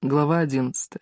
Глава 11.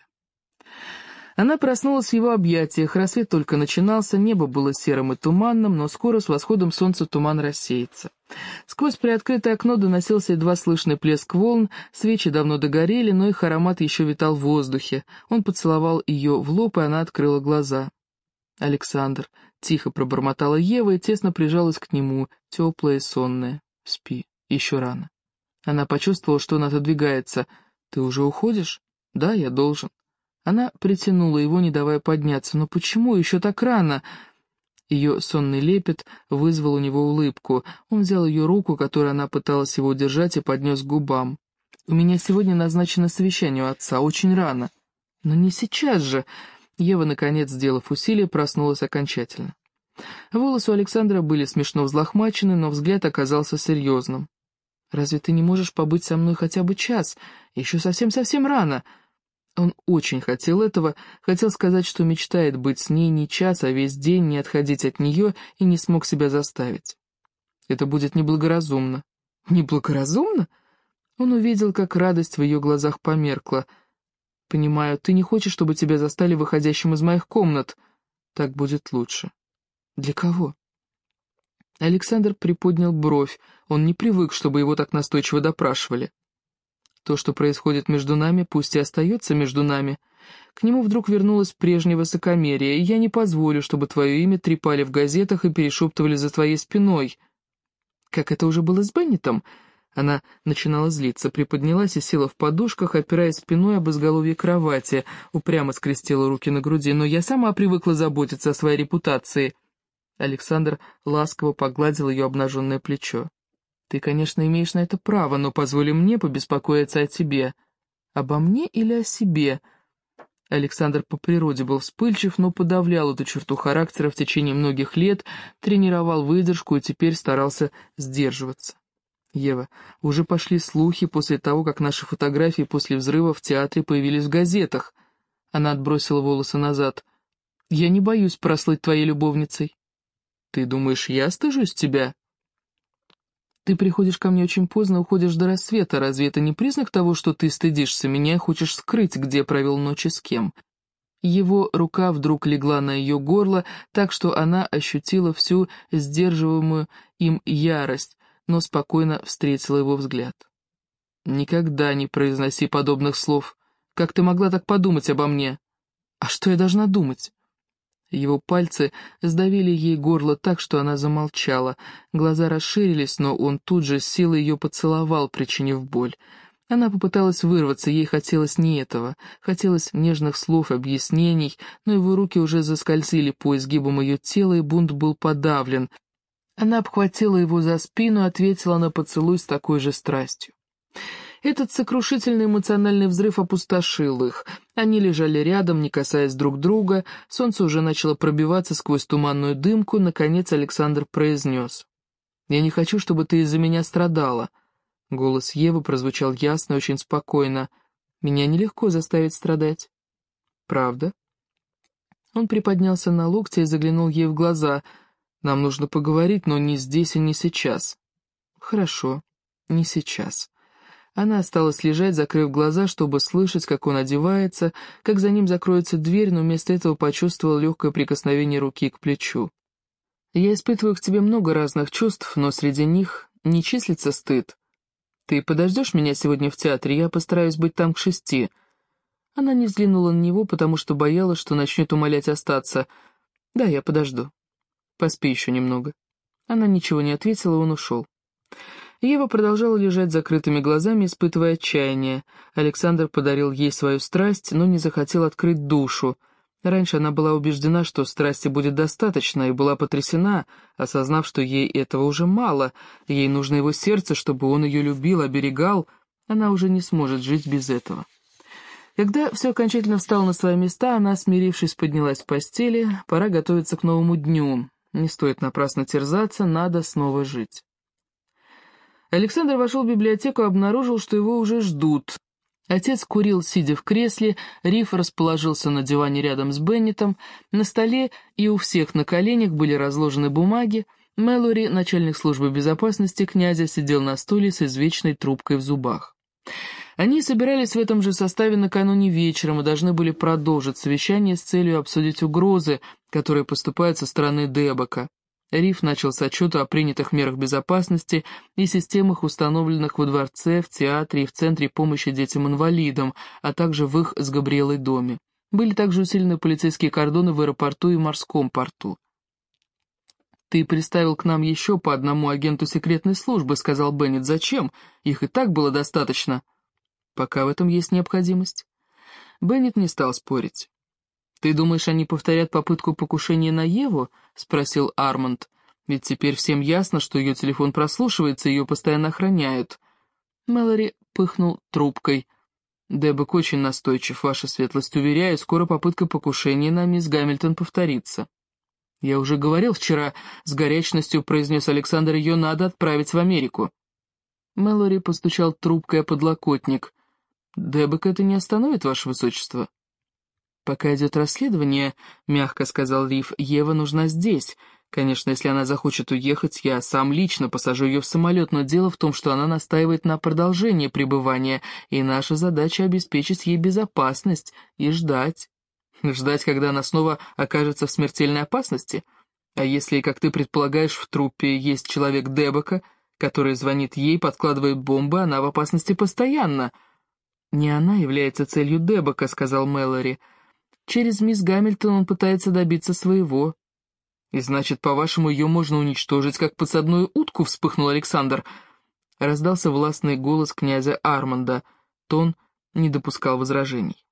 Она проснулась в его объятиях, рассвет только начинался, небо было серым и туманным, но скоро с восходом солнца туман рассеется. Сквозь приоткрытое окно доносился едва слышный плеск волн, свечи давно догорели, но их аромат еще витал в воздухе. Он поцеловал ее в лоб, и она открыла глаза. «Александр», — тихо пробормотала Ева и тесно прижалась к нему, теплая и сонная. «Спи, еще рано». Она почувствовала, что он отодвигается. «Ты уже уходишь?» «Да, я должен». Она притянула его, не давая подняться. «Но почему еще так рано?» Ее сонный лепет вызвал у него улыбку. Он взял ее руку, которой она пыталась его удержать, и поднес к губам. «У меня сегодня назначено совещание у отца, очень рано». «Но не сейчас же!» Ева, наконец, сделав усилие, проснулась окончательно. Волосы у Александра были смешно взлохмачены, но взгляд оказался серьезным. «Разве ты не можешь побыть со мной хотя бы час? Еще совсем-совсем рано». Он очень хотел этого, хотел сказать, что мечтает быть с ней не час, а весь день, не отходить от нее, и не смог себя заставить. Это будет неблагоразумно. Неблагоразумно? Он увидел, как радость в ее глазах померкла. «Понимаю, ты не хочешь, чтобы тебя застали выходящим из моих комнат. Так будет лучше». «Для кого?» Александр приподнял бровь. Он не привык, чтобы его так настойчиво допрашивали. «То, что происходит между нами, пусть и остается между нами. К нему вдруг вернулось прежнее высокомерие, и я не позволю, чтобы твое имя трепали в газетах и перешептывали за твоей спиной». «Как это уже было с Беннетом?» Она начинала злиться, приподнялась и села в подушках, опираясь спиной об изголовье кровати, упрямо скрестила руки на груди. «Но я сама привыкла заботиться о своей репутации». Александр ласково погладил ее обнаженное плечо. «Ты, конечно, имеешь на это право, но позволь мне побеспокоиться о тебе». «Обо мне или о себе?» Александр по природе был вспыльчив, но подавлял эту черту характера в течение многих лет, тренировал выдержку и теперь старался сдерживаться. «Ева, уже пошли слухи после того, как наши фотографии после взрыва в театре появились в газетах». Она отбросила волосы назад. «Я не боюсь прослыть твоей любовницей». «Ты думаешь, я стыжусь тебя?» «Ты приходишь ко мне очень поздно, уходишь до рассвета. Разве это не признак того, что ты стыдишься меня и хочешь скрыть, где провел ночь и с кем?» Его рука вдруг легла на ее горло, так что она ощутила всю сдерживаемую им ярость, но спокойно встретила его взгляд. «Никогда не произноси подобных слов. Как ты могла так подумать обо мне?» «А что я должна думать?» Его пальцы сдавили ей горло так, что она замолчала. Глаза расширились, но он тут же с силой ее поцеловал, причинив боль. Она попыталась вырваться, ей хотелось не этого. Хотелось нежных слов, объяснений, но его руки уже заскользили по изгибам ее тела, и бунт был подавлен. Она обхватила его за спину и ответила на поцелуй с такой же страстью. Этот сокрушительный эмоциональный взрыв опустошил их. Они лежали рядом, не касаясь друг друга, солнце уже начало пробиваться сквозь туманную дымку, наконец Александр произнес: «Я не хочу, чтобы ты из-за меня страдала». Голос Евы прозвучал ясно и очень спокойно. «Меня нелегко заставить страдать». «Правда?» Он приподнялся на локте и заглянул ей в глаза. «Нам нужно поговорить, но не здесь и не сейчас». «Хорошо, не сейчас». Она осталась лежать, закрыв глаза, чтобы слышать, как он одевается, как за ним закроется дверь, но вместо этого почувствовала легкое прикосновение руки к плечу. «Я испытываю к тебе много разных чувств, но среди них не числится стыд. Ты подождешь меня сегодня в театре? Я постараюсь быть там к 6. Она не взглянула на него, потому что боялась, что начнет умолять остаться. «Да, я подожду. Поспи еще немного». Она ничего не ответила, он ушел. Ева продолжала лежать с закрытыми глазами, испытывая отчаяние. Александр подарил ей свою страсть, но не захотел открыть душу. Раньше она была убеждена, что страсти будет достаточно, и была потрясена, осознав, что ей этого уже мало. Ей нужно его сердце, чтобы он ее любил, оберегал. Она уже не сможет жить без этого. Когда все окончательно встало на свои места, она, смирившись, поднялась в постели. Пора готовиться к новому дню. Не стоит напрасно терзаться, надо снова жить. Александр вошел в библиотеку и обнаружил, что его уже ждут. Отец курил, сидя в кресле, Риф расположился на диване рядом с Беннетом, на столе и у всех на коленях были разложены бумаги. Мэлори, начальник службы безопасности князя, сидел на стуле с извечной трубкой в зубах. Они собирались в этом же составе накануне вечером и должны были продолжить совещание с целью обсудить угрозы, которые поступают со стороны Дебока. Риф начал с отчета о принятых мерах безопасности и системах, установленных во дворце, в театре и в Центре помощи детям-инвалидам, а также в их с Габриэлой доме. Были также усилены полицейские кордоны в аэропорту и морском порту. «Ты приставил к нам еще по одному агенту секретной службы», — сказал Беннет. «Зачем? Их и так было достаточно». «Пока в этом есть необходимость». Беннет не стал спорить. «Ты думаешь, они повторят попытку покушения на Еву?» — спросил Арманд. «Ведь теперь всем ясно, что ее телефон прослушивается, ее постоянно охраняют». Мэлори пыхнул трубкой. «Дебек очень настойчив, ваша светлость, уверяю, скоро попытка покушения на мисс Гамильтон повторится». «Я уже говорил вчера», — с горячностью произнес Александр, — «ее надо отправить в Америку». Мэлори постучал трубкой о подлокотник. «Дебек это не остановит, ваше высочество?» «Пока идет расследование», — мягко сказал Риф, — «Ева нужна здесь. Конечно, если она захочет уехать, я сам лично посажу ее в самолет, но дело в том, что она настаивает на продолжении пребывания, и наша задача — обеспечить ей безопасность и ждать. Ждать, когда она снова окажется в смертельной опасности? А если, как ты предполагаешь, в труппе есть человек Дебока, который звонит ей, подкладывает бомбы, она в опасности постоянно». «Не она является целью Дебока», — сказал Мэлори. «Через мисс Гамильтон он пытается добиться своего». «И значит, по-вашему, ее можно уничтожить, как подсадную утку?» — вспыхнул Александр. Раздался властный голос князя Арманда. Тон не допускал возражений.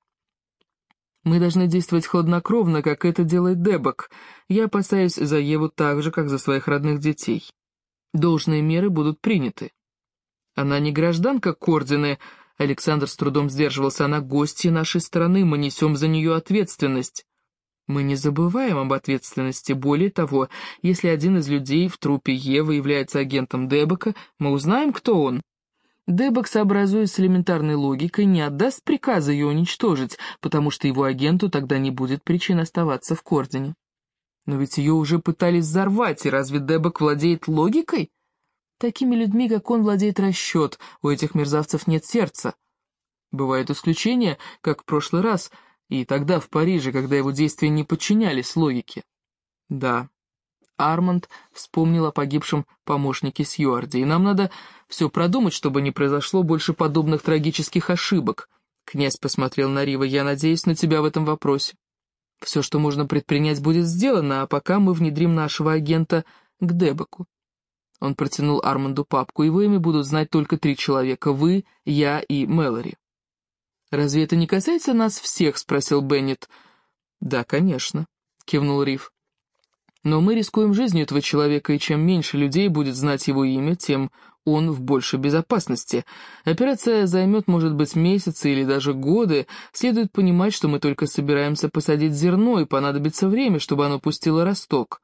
«Мы должны действовать хладнокровно, как это делает Дебок. Я опасаюсь за Еву так же, как за своих родных детей. Должные меры будут приняты». «Она не гражданка Кордины», — Александр с трудом сдерживался, — «она гостья нашей страны, мы несем за нее ответственность». «Мы не забываем об ответственности. Более того, если один из людей в труппе Евы является агентом Дебока, мы узнаем, кто он. Дебок, сообразуясь с элементарной логикой, не отдаст приказа ее уничтожить, потому что его агенту тогда не будет причин оставаться в Кордине». «Но ведь ее уже пытались взорвать, и разве Дебок владеет логикой?» «Такими людьми, как он, владеет расчет, у этих мерзавцев нет сердца. Бывают исключения, как в прошлый раз, и тогда в Париже, когда его действия не подчинялись логике». «Да». Арманд вспомнил о погибшем помощнике Сьюарди, «и нам надо все продумать, чтобы не произошло больше подобных трагических ошибок». Князь посмотрел на Рива. «Я надеюсь на тебя в этом вопросе. Все, что можно предпринять, будет сделано, а пока мы внедрим нашего агента к Дебоку». Он протянул Арманду папку. «Его имя будут знать только 3 человека: вы, я и Мэлори». «Разве это не касается нас всех?» — спросил Беннет. «Да, конечно», — кивнул Риф. «Но мы рискуем жизнью этого человека, и чем меньше людей будет знать его имя, тем он в большей безопасности. Операция займет, может быть, месяцы или даже годы. Следует понимать, что мы только собираемся посадить зерно, и понадобится время, чтобы оно пустило росток.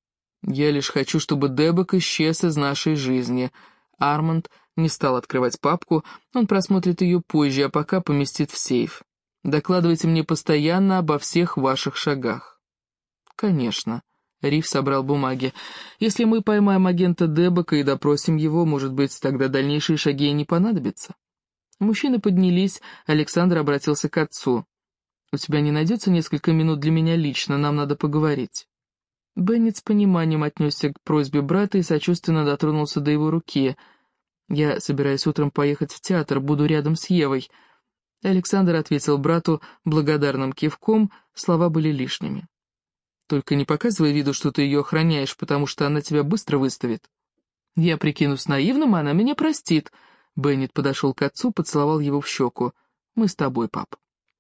Я лишь хочу, чтобы Дебок исчез из нашей жизни». Арманд не стал открывать папку, он просмотрит ее позже, а пока поместит в сейф. «Докладывайте мне постоянно обо всех ваших шагах». «Конечно». Риф собрал бумаги. «Если мы поймаем агента Дебока и допросим его, может быть, тогда дальнейшие шаги и не понадобятся». Мужчины поднялись, Александр обратился к отцу. «У тебя не найдется несколько минут для меня лично, нам надо поговорить». Беннет с пониманием отнесся к просьбе брата и сочувственно дотронулся до его руки. «Я собираюсь утром поехать в театр, буду рядом с Евой». Александр ответил брату благодарным кивком, слова были лишними. «Только не показывай виду, что ты ее охраняешь, потому что она тебя быстро выставит». «Я прикинусь наивным, а она меня простит». Беннет подошел к отцу, поцеловал его в щеку. «Мы с тобой, пап».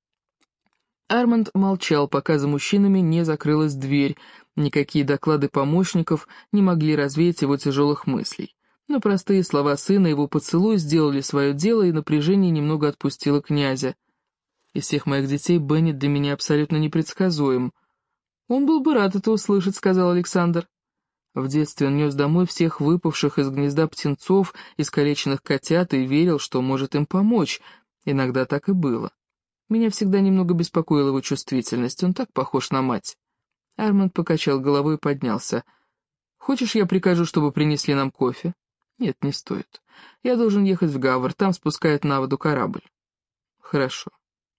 Арманд молчал, пока за мужчинами не закрылась дверь. Никакие доклады помощников не могли развеять его тяжелых мыслей. Но простые слова сына и его поцелуй сделали свое дело, и напряжение немного отпустило князя. «Из всех моих детей Беннет для меня абсолютно непредсказуем». «Он был бы рад это услышать», — сказал Александр. В детстве он нес домой всех выпавших из гнезда птенцов, искалеченных котят, и верил, что может им помочь. Иногда так и было. Меня всегда немного беспокоила его чувствительность, он так похож на мать». Арманд покачал головой и поднялся. «Хочешь, я прикажу, чтобы принесли нам кофе?» Нет, не стоит. Я должен ехать в Гавр, там спускает на воду корабль. Хорошо.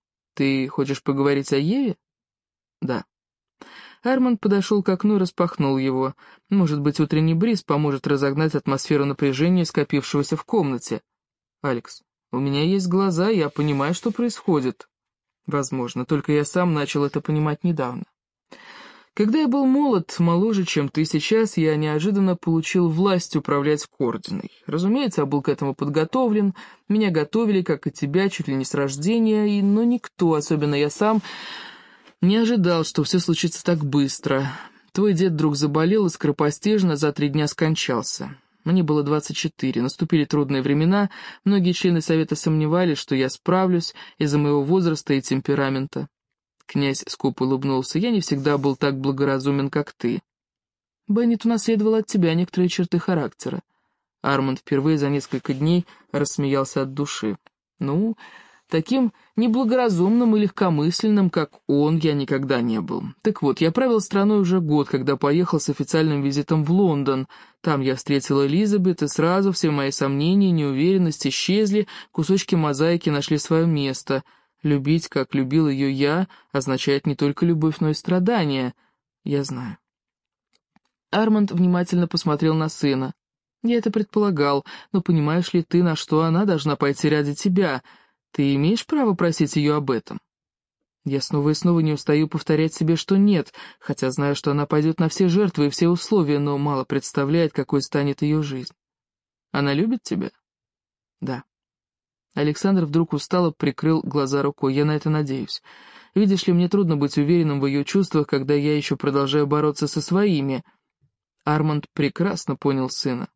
Ты хочешь поговорить о Еве? Да. Арманд подошел к окну и распахнул его. Может быть, утренний бриз поможет разогнать атмосферу напряжения, скопившегося в комнате. Алекс, у меня есть глаза, я понимаю, что происходит. Возможно, только я сам начал это понимать недавно. Когда я был молод, моложе, чем ты сейчас, я неожиданно получил власть управлять Кординой. Разумеется, я был к этому подготовлен, меня готовили, как и тебя, чуть ли не с рождения, но никто, особенно я сам, не ожидал, что все случится так быстро. Твой дед вдруг заболел и скоропостижно за 3 дня скончался. Мне было 24, наступили трудные времена, многие члены совета сомневались, что я справлюсь из-за моего возраста и темперамента. Князь скупо улыбнулся. «Я не всегда был так благоразумен, как ты. Беннет унаследовал от тебя некоторые черты характера». Арманд впервые за несколько дней рассмеялся от души. «Ну, таким неблагоразумным и легкомысленным, как он, я никогда не был. Так вот, я правил страной уже год, когда поехал с официальным визитом в Лондон. Там я встретил Элизабет, и сразу все мои сомнения и неуверенность исчезли, кусочки мозаики нашли свое место». Любить, как любил ее я, означает не только любовь, но и страдания. Я знаю. Арманд внимательно посмотрел на сына. Я это предполагал, но понимаешь ли ты, на что она должна пойти ради тебя? Ты имеешь право просить ее об этом? Я снова и снова не устаю повторять себе, что нет, хотя знаю, что она пойдет на все жертвы и все условия, но мало представляет, какой станет ее жизнь. Она любит тебя? Да. Александр вдруг устало прикрыл глаза рукой. «Я на это надеюсь. Видишь ли, мне трудно быть уверенным в ее чувствах, когда я еще продолжаю бороться со своими». Арманд прекрасно понял сына.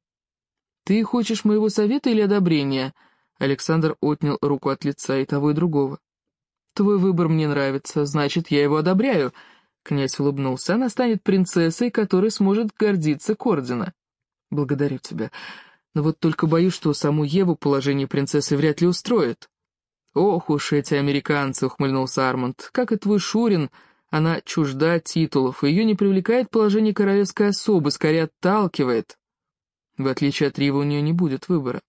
«Ты хочешь моего совета или одобрения?» Александр отнял руку от лица, и того, и другого. «Твой выбор мне нравится, значит, я его одобряю». Князь улыбнулся. «Она станет принцессой, которой сможет гордиться Кордина». «Благодарю тебя. Но вот только боюсь, что саму Еву положение принцессы вряд ли устроит». «Ох уж эти американцы», — ухмыльнулся Арманд, — «как и твой Шурин, она чужда титулов, и ее не привлекает положение королевской особы, скорее отталкивает. В отличие от Ривы у нее не будет выбора.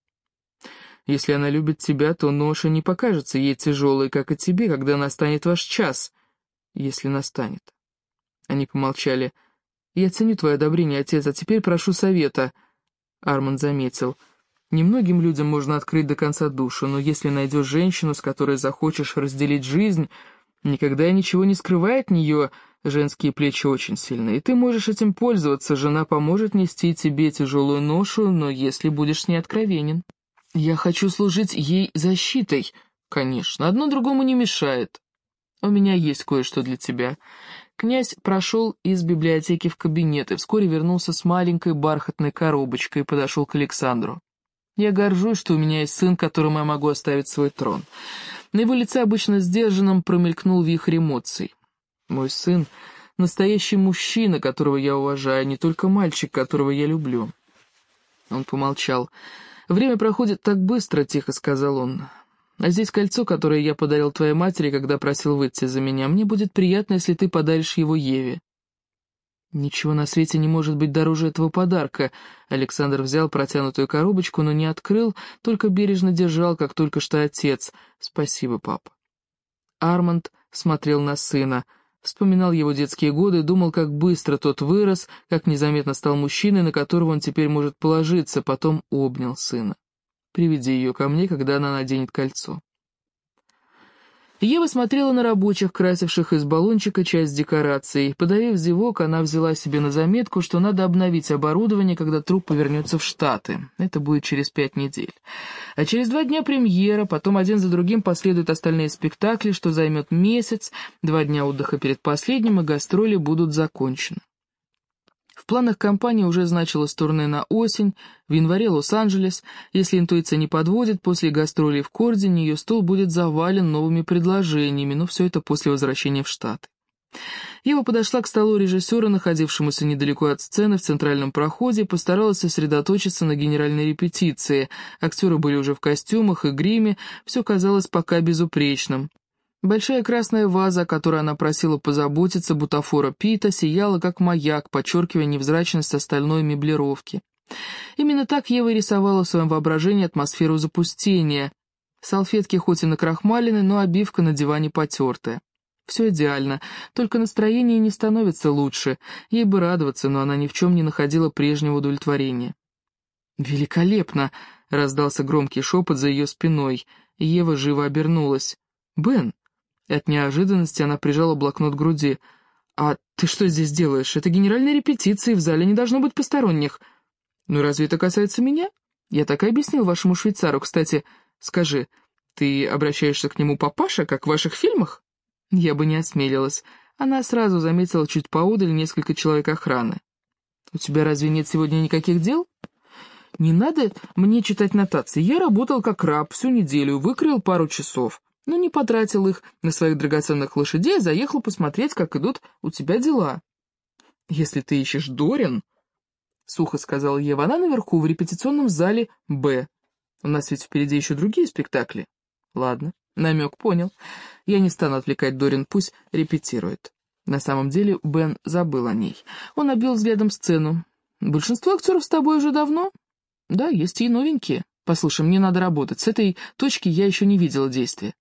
Если она любит тебя, то ноша не покажется ей тяжелой, как и тебе, когда настанет ваш час, если настанет». Они помолчали. «Я ценю твое одобрение, отец, а теперь прошу совета». Арманд заметил. «Немногим людям можно открыть до конца душу, но если найдешь женщину, с которой захочешь разделить жизнь, никогда и ничего не скрывай от нее, женские плечи очень сильны, и ты можешь этим пользоваться, жена поможет нести тебе тяжелую ношу, но если будешь с ней откровенен». «Я хочу служить ей защитой». «Конечно, одно другому не мешает. У меня есть кое-что для тебя». Князь прошел из библиотеки в кабинет и вскоре вернулся с маленькой бархатной коробочкой и подошел к Александру. «Я горжусь, что у меня есть сын, которому я могу оставить свой трон». На его лице, обычно сдержанном, промелькнул вихрь эмоций. «Мой сын — настоящий мужчина, которого я уважаю, не только мальчик, которого я люблю». Он помолчал. «Время проходит так быстро», — тихо сказал он. «А здесь кольцо, которое я подарил твоей матери, когда просил выйти за меня. Мне будет приятно, если ты подаришь его Еве». «Ничего на свете не может быть дороже этого подарка». Александр взял протянутую коробочку, но не открыл, только бережно держал, как только что отец. «Спасибо, папа». Арманд смотрел на сына, вспоминал его детские годы, думал, как быстро тот вырос, как незаметно стал мужчиной, на которого он теперь может положиться, потом обнял сына. «Приведи ее ко мне, когда она наденет кольцо». Ева смотрела на рабочих, красивших из баллончика часть декораций. Подавив зевок, она взяла себе на заметку, что надо обновить оборудование, когда труппа вернется в Штаты. Это будет через 5 недель. А через 2 дня премьера, потом один за другим последуют остальные спектакли, что займет месяц, 2 дня отдыха перед последним, и гастроли будут закончены. В планах компании уже значилось турне на осень, в январе Лос-Анджелес. Если интуиция не подводит, после гастролей в Кордине ее стол будет завален новыми предложениями, но все это после возвращения в Штаты. Ева подошла к столу режиссера, находившемуся недалеко от сцены в центральном проходе, и постаралась сосредоточиться на генеральной репетиции. Актеры были уже в костюмах и гриме, все казалось пока безупречным. Большая красная ваза, о которой она просила позаботиться, бутафора Пита, сияла как маяк, подчеркивая невзрачность остальной меблировки. Именно так Ева и рисовала в своем воображении атмосферу запустения. Салфетки хоть и накрахмалены, но обивка на диване потертая. Все идеально, только настроение не становится лучше. Ей бы радоваться, но она ни в чем не находила прежнего удовлетворения. «Великолепно!» — раздался громкий шепот за ее спиной, и Ева живо обернулась. «Бен!» От неожиданности она прижала блокнот к груди. «А ты что здесь делаешь? Это генеральная репетиция, в зале не должно быть посторонних». «Ну разве это касается меня? Я так и объяснил вашему швейцару. Кстати, скажи, ты обращаешься к нему папаша, как в ваших фильмах?» Я бы не осмелилась. Она сразу заметила чуть поодаль несколько человек охраны. «У тебя разве нет сегодня никаких дел?» «Не надо мне читать нотации. Я работал как раб всю неделю, выкроил пару часов, но не потратил их на своих драгоценных лошадей, а заехал посмотреть, как идут у тебя дела». «Если ты ищешь Дорин...» — сухо сказала Ева, — «она наверху, в репетиционном зале «Б». У нас ведь впереди еще другие спектакли». «Ладно, намек понял. Я не стану отвлекать Дорин, пусть репетирует». На самом деле Бен забыл о ней. Он обвел взглядом сцену. «Большинство актеров с тобой уже давно?» «Да, есть и новенькие. Послушай, мне надо работать. С этой точки я еще не видела действия».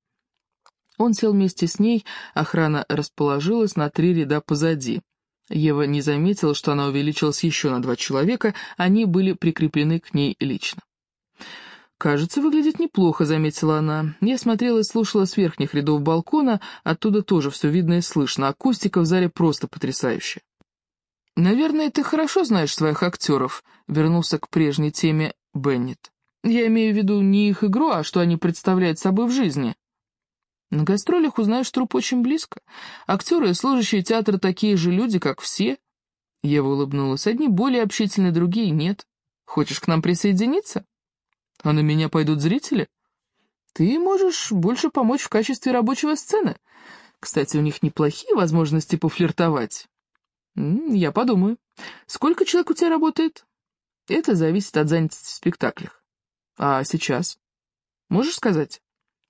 Он сел вместе с ней, охрана расположилась на 3 ряда позади. Ева не заметила, что она увеличилась еще на 2 человека, они были прикреплены к ней лично. «Кажется, выглядит неплохо», — заметила она. Я смотрела и слушала с верхних рядов балкона, оттуда тоже все видно и слышно, акустика в зале просто потрясающая. «Наверное, ты хорошо знаешь своих актеров», — вернулся к прежней теме Беннет. «Я имею в виду не их игру, а что они представляют собой в жизни». «На гастролях узнаешь труп очень близко. Актеры и служащие театра такие же люди, как все». Ева улыбнулась. «Одни более общительные, другие нет. Хочешь к нам присоединиться? А на меня пойдут зрители? Ты можешь больше помочь в качестве рабочего сцены. Кстати, у них неплохие возможности пофлиртовать». «Я подумаю. Сколько человек у тебя работает?» «Это зависит от занятости в спектаклях». «А сейчас? Можешь сказать?»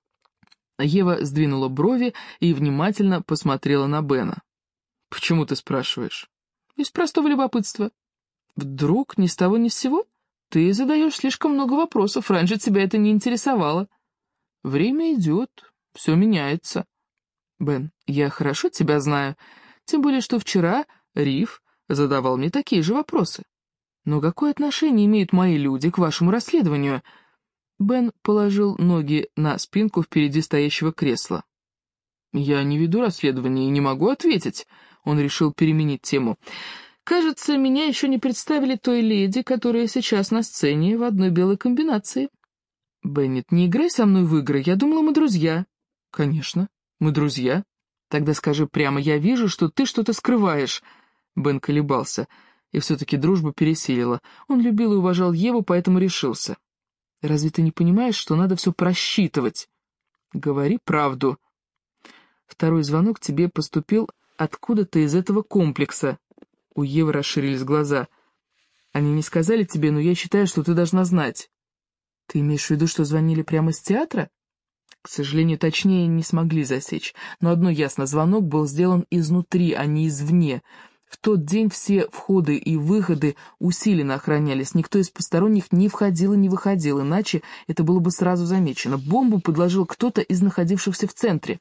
Ева сдвинула брови и внимательно посмотрела на Бена. «Почему ты спрашиваешь?» «Из простого любопытства». «Вдруг ни с того ни с сего? Ты задаешь слишком много вопросов, раньше тебя это не интересовало». «Время идет, все меняется». «Бен, я хорошо тебя знаю, тем более, что вчера Риф задавал мне такие же вопросы. Но какое отношение имеют мои люди к вашему расследованию?» Бен положил ноги на спинку впереди стоящего кресла. «Я не веду расследование и не могу ответить», — он решил переменить тему. «Кажется, меня еще не представили той леди, которая сейчас на сцене в одной белой комбинации». «Беннет, не играй со мной в игры, я думала, мы друзья». «Конечно, мы друзья. Тогда скажи прямо, я вижу, что ты что-то скрываешь». Бен колебался, и все-таки дружба пересилила. Он любил и уважал Еву, поэтому решился. «Разве ты не понимаешь, что надо все просчитывать?» «Говори правду». «Второй звонок тебе поступил откуда-то из этого комплекса». У Евы расширились глаза. «Они не сказали тебе, но я считаю, что ты должна знать». «Ты имеешь в виду, что звонили прямо из театра?» К сожалению, точнее не смогли засечь, но одно ясно, звонок был сделан изнутри, а не извне. В тот день все входы и выходы усиленно охранялись, никто из посторонних не входил и не выходил, иначе это было бы сразу замечено. Бомбу подложил кто-то из находившихся в центре.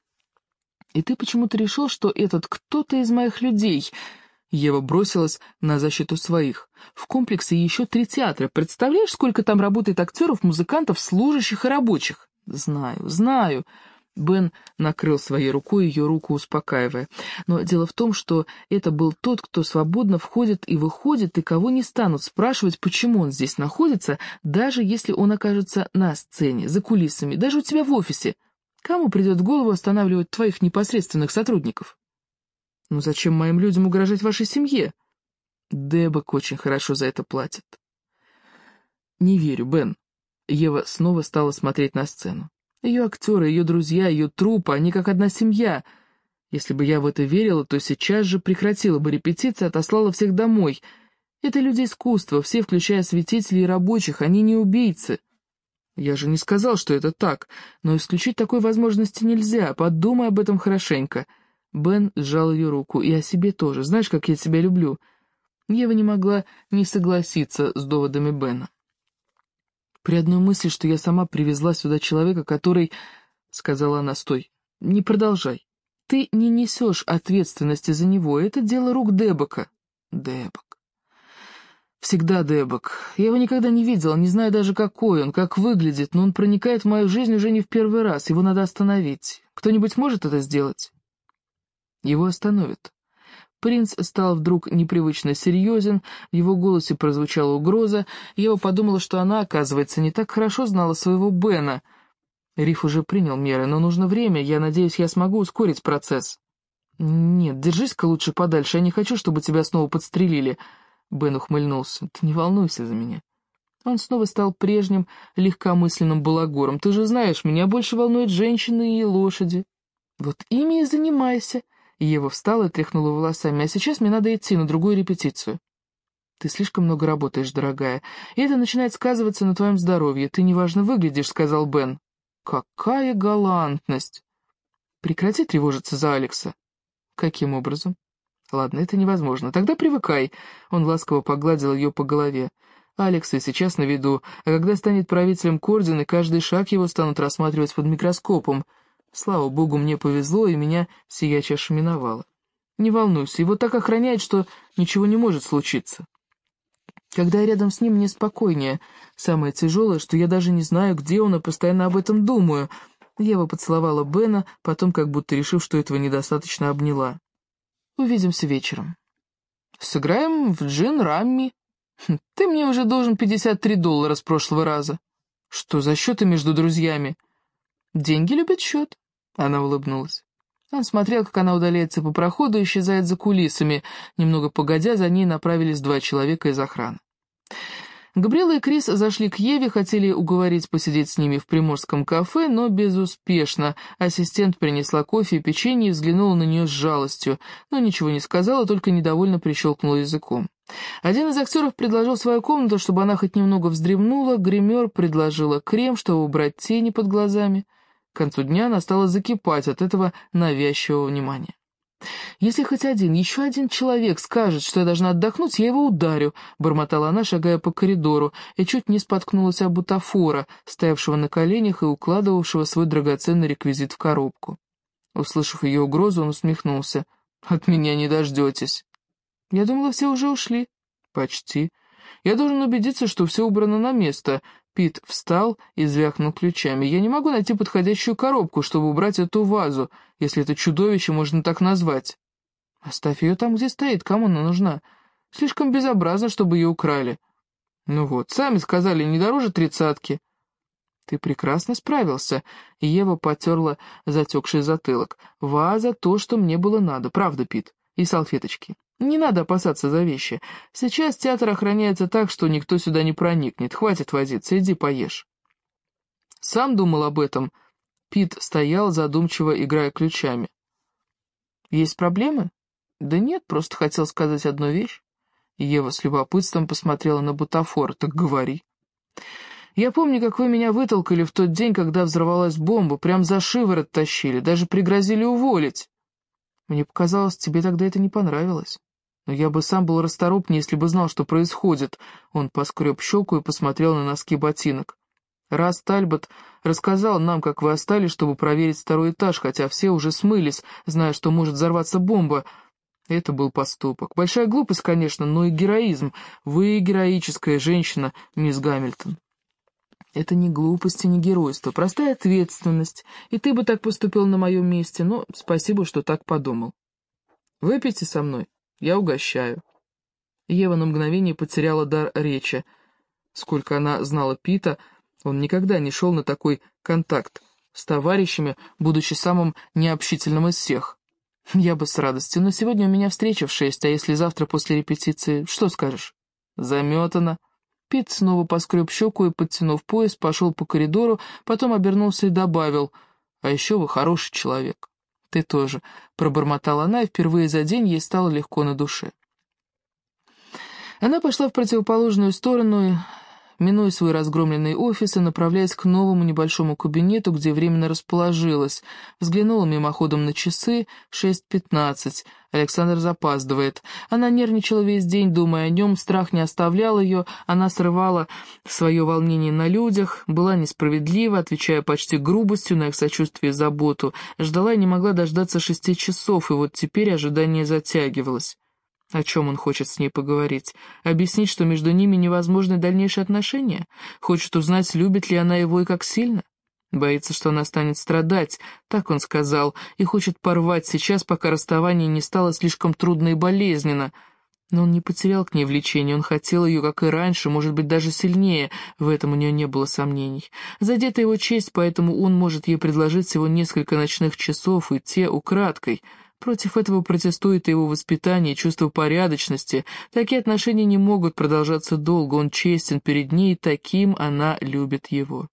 И ты почему-то решил, что этот кто-то из моих людей... Ева бросилась на защиту своих. В комплексе еще 3 театра. Представляешь, сколько там работает актеров, музыкантов, служащих и рабочих? Знаю, знаю. Бен накрыл своей рукой ее руку, успокаивая. Но дело в том, что это был тот, кто свободно входит и выходит, и кого не станут спрашивать, почему он здесь находится, даже если он окажется на сцене, за кулисами, даже у тебя в офисе. Кому придет в голову останавливать твоих непосредственных сотрудников? Ну зачем моим людям угрожать вашей семье? Дебок очень хорошо за это платит. Не верю, Бен. Ева снова стала смотреть на сцену. Ее актеры, ее друзья, ее труппа, они как одна семья. Если бы я в это верила, то сейчас же прекратила бы репетиции, отослала всех домой. Это люди искусства, все, включая осветителей и рабочих, они не убийцы. Я же не сказал, что это так, но исключить такой возможности нельзя, подумай об этом хорошенько. Бен сжал ее руку, и о себе тоже. Знаешь, как я тебя люблю. Ева не могла не согласиться с доводами Бена. «При одной мысли, что я сама привезла сюда человека, который...» — сказала она, — «стой, не продолжай. Ты не несешь ответственности за него, это дело рук Дебока». «Дебок. Всегда Дебок. Я его никогда не видела, не знаю даже, какой он, как выглядит, но он проникает в мою жизнь уже не в первый раз, его надо остановить. Кто-нибудь может это сделать?» Его остановят. Принц стал вдруг непривычно серьезен, в его голосе прозвучала угроза, и Ева подумала, что она, оказывается, не так хорошо знала своего Бена. Риф уже принял меры, но нужно время, я надеюсь, я смогу ускорить процесс. «Нет, держись-ка лучше подальше, я не хочу, чтобы тебя снова подстрелили», — Бен ухмыльнулся. «Ты не волнуйся за меня». Он снова стал прежним легкомысленным балагуром. «Ты же знаешь, меня больше волнуют женщины и лошади». «Вот ими и занимайся». Ева встала и тряхнула волосами. «А сейчас мне надо идти на другую репетицию». «Ты слишком много работаешь, дорогая, и это начинает сказываться на твоем здоровье. Ты неважно выглядишь», — сказал Бен. «Какая галантность!» «Прекрати тревожиться за Алекса». «Каким образом?» «Ладно, это невозможно. Тогда привыкай». Он ласково погладил ее по голове. «Алекс и сейчас на виду, а когда станет правителем Кордины, каждый шаг его станут рассматривать под микроскопом. Слава богу, мне повезло, и меня сия чаша миновала. Не волнуйся, его так охраняет, что ничего не может случиться. Когда я рядом с ним, мне спокойнее. Самое тяжелое, что я даже не знаю, где он, и постоянно об этом думаю». Ева поцеловала Бена, потом, как будто решив, что этого недостаточно, обняла. «Увидимся вечером». «Сыграем в джин-рамми. Ты мне уже должен $53 с прошлого раза». «Что за счеты между друзьями?» «Деньги любят счет», — она улыбнулась. Он смотрел, как она удаляется по проходу и исчезает за кулисами. Немного погодя, за ней направились 2 человека из охраны. Габриэла и Крис зашли к Еве, хотели уговорить посидеть с ними в приморском кафе, но безуспешно. Ассистент принесла кофе и печенье и взглянула на нее с жалостью, но ничего не сказала, только недовольно прищелкнула языком. Один из актеров предложил свою комнату, чтобы она хоть немного вздремнула, гример предложила крем, чтобы убрать тени под глазами. К концу дня она стала закипать от этого навязчивого внимания. «Если хоть один, еще один человек скажет, что я должна отдохнуть, я его ударю», — бормотала она, шагая по коридору, и чуть не споткнулась об бутафора, стоявшего на коленях и укладывавшего свой драгоценный реквизит в коробку. Услышав ее угрозу, он усмехнулся. «От меня не дождетесь». «Я думала, все уже ушли». «Почти. Я должен убедиться, что все убрано на место». Пит встал и звякнул ключами. «Я не могу найти подходящую коробку, чтобы убрать эту вазу, если это чудовище можно так назвать». «Оставь ее там, где стоит, кому она нужна? Слишком безобразно, чтобы ее украли». «Ну вот, сами сказали, не дороже 30-ки». «Ты прекрасно справился», — Ева потерла затекший затылок. «Ваза — то, что мне было надо, правда, Пит? И салфеточки. Не надо опасаться за вещи. Сейчас театр охраняется так, что никто сюда не проникнет. Хватит возиться, иди поешь». Сам думал об этом. Пит стоял, задумчиво играя ключами. «Есть проблемы?» «Да нет, просто хотел сказать одну вещь». Ева с любопытством посмотрела на бутафор. «Так говори». «Я помню, как вы меня вытолкали в тот день, когда взорвалась бомба, прям за шиворот тащили, даже пригрозили уволить. Мне показалось, тебе тогда это не понравилось. Но я бы сам был расторопнее, если бы знал, что происходит». Он поскреб щеку и посмотрел на носки ботинок. «Раз Тальбот рассказал нам, как вы остались, чтобы проверить 2-й этаж, хотя все уже смылись, зная, что может взорваться бомба. Это был поступок. Большая глупость, конечно, но и героизм. Вы героическая женщина, мисс Гамильтон». «Это не глупость и не геройство, простая ответственность, и ты бы так поступил на моем месте, но спасибо, что так подумал. Выпейте со мной, я угощаю». Ева на мгновение потеряла дар речи. Сколько она знала Пита, он никогда не шел на такой контакт с товарищами, будучи самым необщительным из всех. «Я бы с радостью, но сегодня у меня встреча в 6, а если завтра после репетиции, что скажешь?» «Заметано». Пит снова поскреб щеку и, подтянув пояс, пошел по коридору, потом обернулся и добавил: «А еще вы хороший человек». «Ты тоже», — пробормотала она, и впервые за день ей стало легко на душе. Она пошла в противоположную сторону, минуя свой разгромленный офис и направляясь к новому небольшому кабинету, где временно расположилась. Взглянула мимоходом на часы, 6:15. Александр запаздывает. Она нервничала весь день, думая о нем, страх не оставлял ее, она срывала свое волнение на людях, была несправедлива, отвечая почти грубостью на их сочувствие и заботу, ждала и не могла дождаться 6 часов, и вот теперь ожидание затягивалось. О чем он хочет с ней поговорить? Объяснить, что между ними невозможны дальнейшие отношения? Хочет узнать, любит ли она его и как сильно? Боится, что она станет страдать, так он сказал, и хочет порвать сейчас, пока расставание не стало слишком трудно и болезненно. Но он не потерял к ней влечения, он хотел ее, как и раньше, может быть, даже сильнее, в этом у нее не было сомнений. Задета его честь, поэтому он может ей предложить всего несколько ночных часов, и те украдкой. Против этого протестует и его воспитание, и чувство порядочности. Такие отношения не могут продолжаться долго, он честен перед ней, таким она любит его.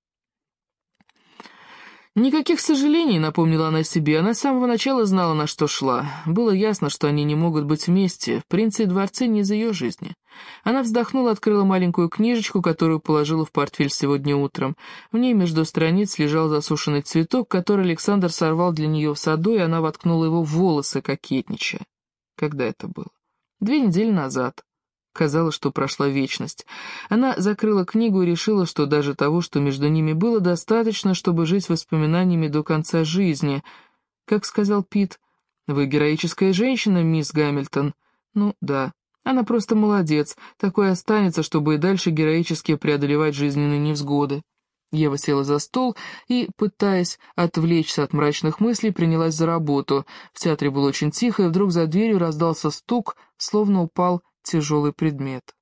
Никаких сожалений, напомнила она себе, она с самого начала знала, на что шла. Было ясно, что они не могут быть вместе, «Принцы и дворцы» не из ее жизни. Она вздохнула, открыла маленькую книжечку, которую положила в портфель сегодня утром. В ней между страниц лежал засушенный цветок, который Александр сорвал для нее в саду, и она воткнула его в волосы, кокетничая. Когда это было? 2 недели назад. Казалось, что прошла вечность. Она закрыла книгу и решила, что даже того, что между ними было, достаточно, чтобы жить воспоминаниями до конца жизни. Как сказал Пит, «Вы героическая женщина, мисс Гамильтон». Ну, да, она просто молодец, такой останется, чтобы и дальше героически преодолевать жизненные невзгоды. Ева села за стол и, пытаясь отвлечься от мрачных мыслей, принялась за работу. В театре было очень тихо, и вдруг за дверью раздался стук, словно упал тяжелый предмет.